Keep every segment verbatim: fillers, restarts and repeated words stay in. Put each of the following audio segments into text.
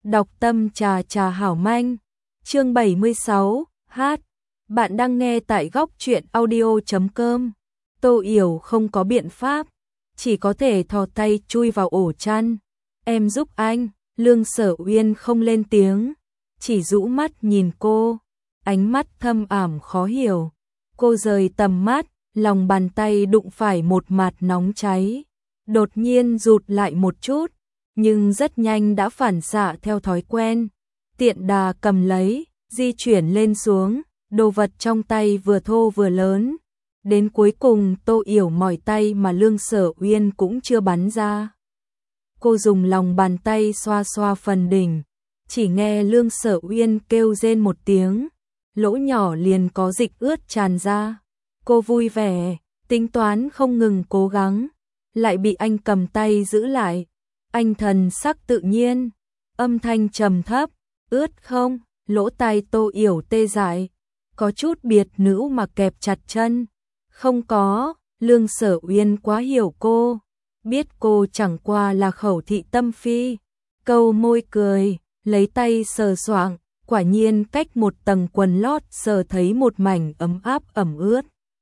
Đọc tâm trà trà hảo manh. Chương bảy mươi sáu, hát. Bạn đang nghe tại góc truyện audio chấm com. Tô Yểu không có biện pháp, chỉ có thể thò tay chui vào ổ chăn. Em giúp anh. Lương Sở Uyên không lên tiếng, chỉ rũ mắt nhìn cô, ánh mắt thâm ảm khó hiểu. Cô rời tầm mắt, lòng bàn tay đụng phải một mặt nóng cháy, đột nhiên rụt lại một chút, nhưng rất nhanh đã phản xạ theo thói quen. Tiện đà cầm lấy, di chuyển lên xuống, đồ vật trong tay vừa thô vừa lớn. Đến cuối cùng Tô Yểu mỏi tay mà Lương Sở Uyên cũng chưa bắn ra. Cô dùng lòng bàn tay xoa xoa phần đỉnh, chỉ nghe Lương Sở Uyên kêu rên một tiếng, lỗ nhỏ liền có dịch ướt tràn ra. Cô vui vẻ, tính toán không ngừng cố gắng, lại bị anh cầm tay giữ lại. Anh thần sắc tự nhiên, âm thanh trầm thấp, ướt không? Lỗ tai Tô Yểu tê dại, có chút biệt nữ mà kẹp chặt chân. Không có. Lương Sở Uyên quá hiểu cô, biết cô chẳng qua là khẩu thị tâm phi, câu môi cười, lấy tay sờ soạng, quả nhiên cách một tầng quần lót sờ thấy một mảnh ấm áp ẩm ướt.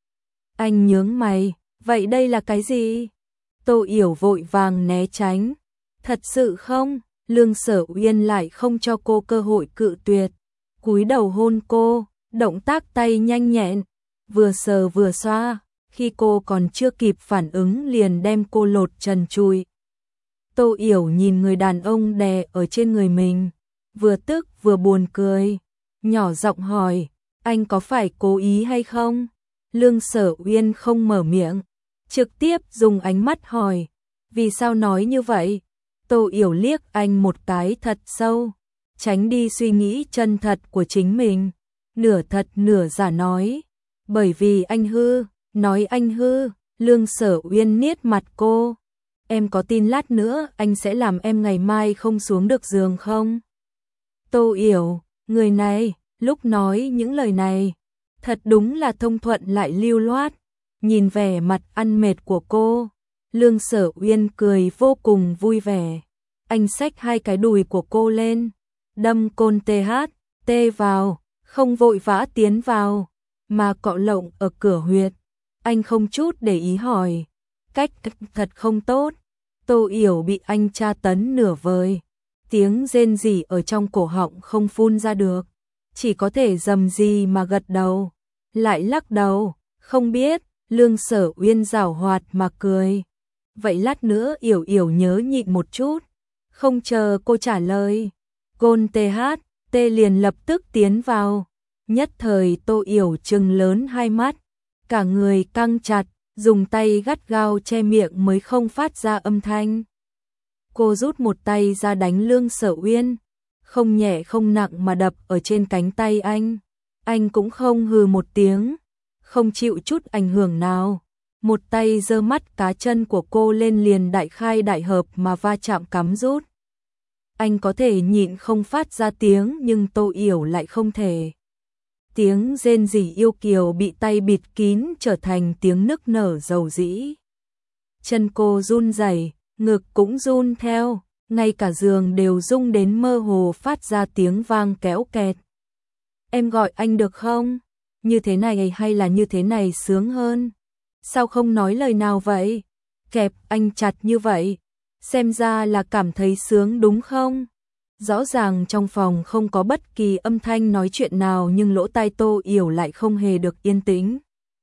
Anh nhướng mày, vậy đây là cái gì? Tô Yểu vội vàng né tránh. Thật sự không? Lương Sở Uyên lại không cho cô cơ hội cự tuyệt, cúi đầu hôn cô, động tác tay nhanh nhẹn, vừa sờ vừa xoa. Khi cô còn chưa kịp phản ứng liền đem cô lột trần trụi. Tô Yểu nhìn người đàn ông đè ở trên người mình, vừa tức vừa buồn cười, nhỏ giọng hỏi, anh có phải cố ý hay không? Lương Sở Uyên không mở miệng, trực tiếp dùng ánh mắt hỏi, vì sao nói như vậy? Tô Yểu liếc anh một cái thật sâu, tránh đi suy nghĩ chân thật của chính mình, nửa thật nửa giả nói, bởi vì anh hư. Nói anh hư? Lương Sở Uyên niết mặt cô, em có tin lát nữa anh sẽ làm em ngày mai không xuống được giường không? Tô Yểu, người này, lúc nói những lời này, thật đúng là thông thuận lại lưu loát. Nhìn vẻ mặt ăn mệt của cô, Lương Sở Uyên cười vô cùng vui vẻ. Anh xách hai cái đùi của cô lên, đâm côn tê hát, tê vào, không vội vã tiến vào, mà cọ lộng ở cửa huyệt. Anh không chút để ý hỏi, cách thật không tốt. Tô Yểu bị anh tra tấn nửa vời, tiếng rên rỉ ở trong cổ họng không phun ra được, chỉ có thể rầm rì mà gật đầu, lại lắc đầu, không biết. Lương Sở Uyên giảo hoạt mà cười, vậy lát nữa Yểu Yểu nhớ nhịn một chút. Không chờ cô trả lời, côn tê hát, tê liền lập tức tiến vào. Nhất thời Tô Yểu trừng lớn hai mắt, cả người căng chặt, dùng tay gắt gao che miệng mới không phát ra âm thanh. Cô rút một tay ra đánh Lương Sở Uyên, không nhẹ không nặng mà đập ở trên cánh tay anh. Anh cũng không hừ một tiếng, không chịu chút ảnh hưởng nào. Một tay giơ mắt cá chân của cô lên liền đại khai đại hợp mà va chạm cắm rút. Anh có thể nhịn không phát ra tiếng nhưng Tô Yểu lại không thể. Tiếng rên rỉ yêu kiều bị tay bịt kín trở thành tiếng nức nở dầu dĩ. Chân cô run rẩy, ngực cũng run theo, ngay cả giường đều rung đến mơ hồ phát ra tiếng vang kéo kẹt. Em gọi anh được không? Như thế này hay là như thế này sướng hơn? Sao không nói lời nào vậy? Kẹp anh chặt như vậy, xem ra là cảm thấy sướng đúng không? Rõ ràng trong phòng không có bất kỳ âm thanh nói chuyện nào nhưng lỗ tai Tô Yểu lại không hề được yên tĩnh.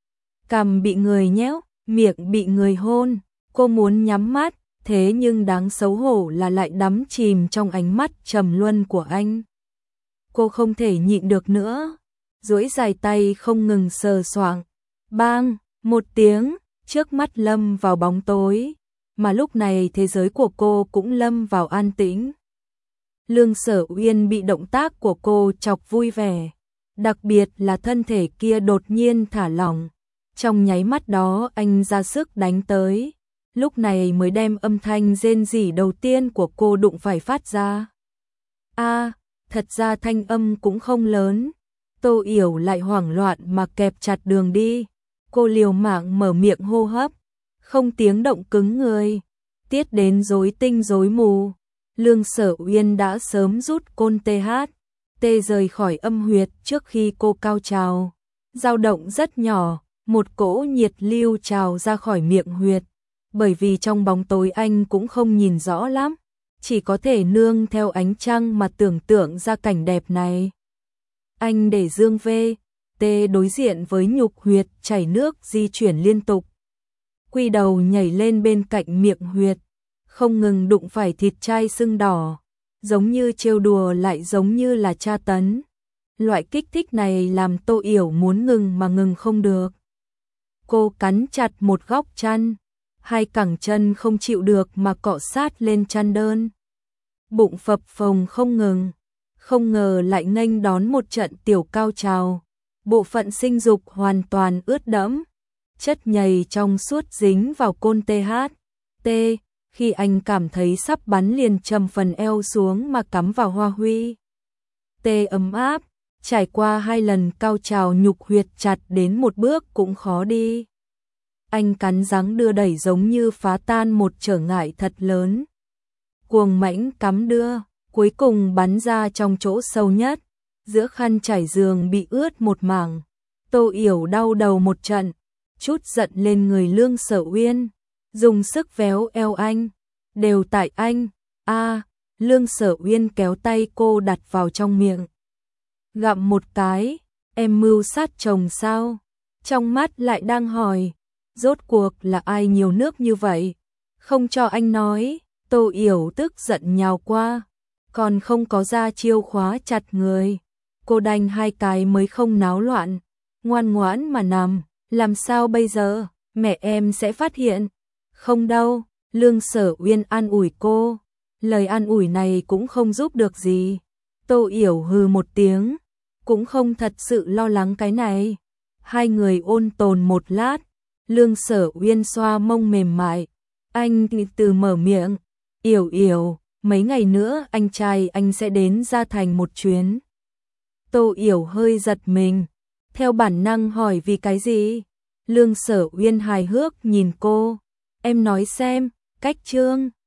Cằm bị người nhéo, miệng bị người hôn, cô muốn nhắm mắt, thế nhưng đáng xấu hổ là lại đắm chìm trong ánh mắt trầm luân của anh. Cô không thể nhịn được nữa, duỗi dài tay không ngừng sờ soạng. Bang, một tiếng, trước mắt lâm vào bóng tối, mà lúc này thế giới của cô cũng lâm vào an tĩnh. Lương Sở Uyên bị động tác của cô chọc vui vẻ, đặc biệt là thân thể kia đột nhiên thả lỏng. Trong nháy mắt đó anh ra sức đánh tới, lúc này mới đem âm thanh rên rỉ đầu tiên của cô đụng phải phát ra. A, à, thật ra thanh âm cũng không lớn. Tô Yểu lại hoảng loạn mà kẹp chặt đường đi. Cô liều mạng mở miệng hô hấp, không tiếng động cứng người, tiết đến rối tinh rối mù. Lương Sở Uyên đã sớm rút côn tê hát tê rời khỏi âm huyệt trước khi cô cao trào. Dao động rất nhỏ, một cỗ nhiệt lưu trào ra khỏi miệng huyệt. Bởi vì trong bóng tối anh cũng không nhìn rõ lắm, chỉ có thể nương theo ánh trăng mà tưởng tượng ra cảnh đẹp này. Anh để dương vê, tê đối diện với nhục huyệt chảy nước di chuyển liên tục. Quy đầu nhảy lên bên cạnh miệng huyệt, không ngừng đụng phải thịt chai sưng đỏ, giống như trêu đùa lại giống như là tra tấn. Loại kích thích này làm Tô Yểu muốn ngừng mà ngừng không được. Cô cắn chặt một góc chăn, hai cẳng chân không chịu được mà cọ sát lên chăn đơn. Bụng phập phồng không ngừng, không ngờ lại nghênh đón một trận tiểu cao trào. Bộ phận sinh dục hoàn toàn ướt đẫm, chất nhầy trong suốt dính vào côn tê hát tê. Khi anh cảm thấy sắp bắn liền chầm phần eo xuống mà cắm vào hoa huy. Tê ấm áp, trải qua hai lần cao trào nhục huyệt chặt đến một bước cũng khó đi. Anh cắn răng đưa đẩy giống như phá tan một trở ngại thật lớn. Cuồng mãnh cắm đưa, cuối cùng bắn ra trong chỗ sâu nhất, giữa khăn trải giường bị ướt một mảng. Tô Yểu đau đầu một trận, chút giận lên người Lương Sở Uyên, dùng sức véo eo anh. Đều tại anh. A, Lương Sở Uyên kéo tay cô đặt vào trong miệng. Gặm một cái, em mưu sát chồng sao? Trong mắt lại đang hỏi, rốt cuộc là ai nhiều nước như vậy? Không cho anh nói. Tô Yểu tức giận nhào qua, còn không có ra chiêu khóa chặt người. Cô đành hai cái mới không náo loạn, ngoan ngoãn mà nằm. Làm sao bây giờ? Mẹ em sẽ phát hiện. Không đâu, Lương Sở Uyên an ủi cô. Lời an ủi này cũng không giúp được gì. Tô Yểu hừ một tiếng, cũng không thật sự lo lắng cái này. Hai người ôn tồn một lát, Lương Sở Uyên xoa mông mềm mại. Anh từ mở miệng, Yểu Yểu, mấy ngày nữa anh trai anh sẽ đến Gia Thành một chuyến. Tô Yểu hơi giật mình, theo bản năng hỏi vì cái gì? Lương Sở Uyên hài hước nhìn cô, em nói xem, cách trương.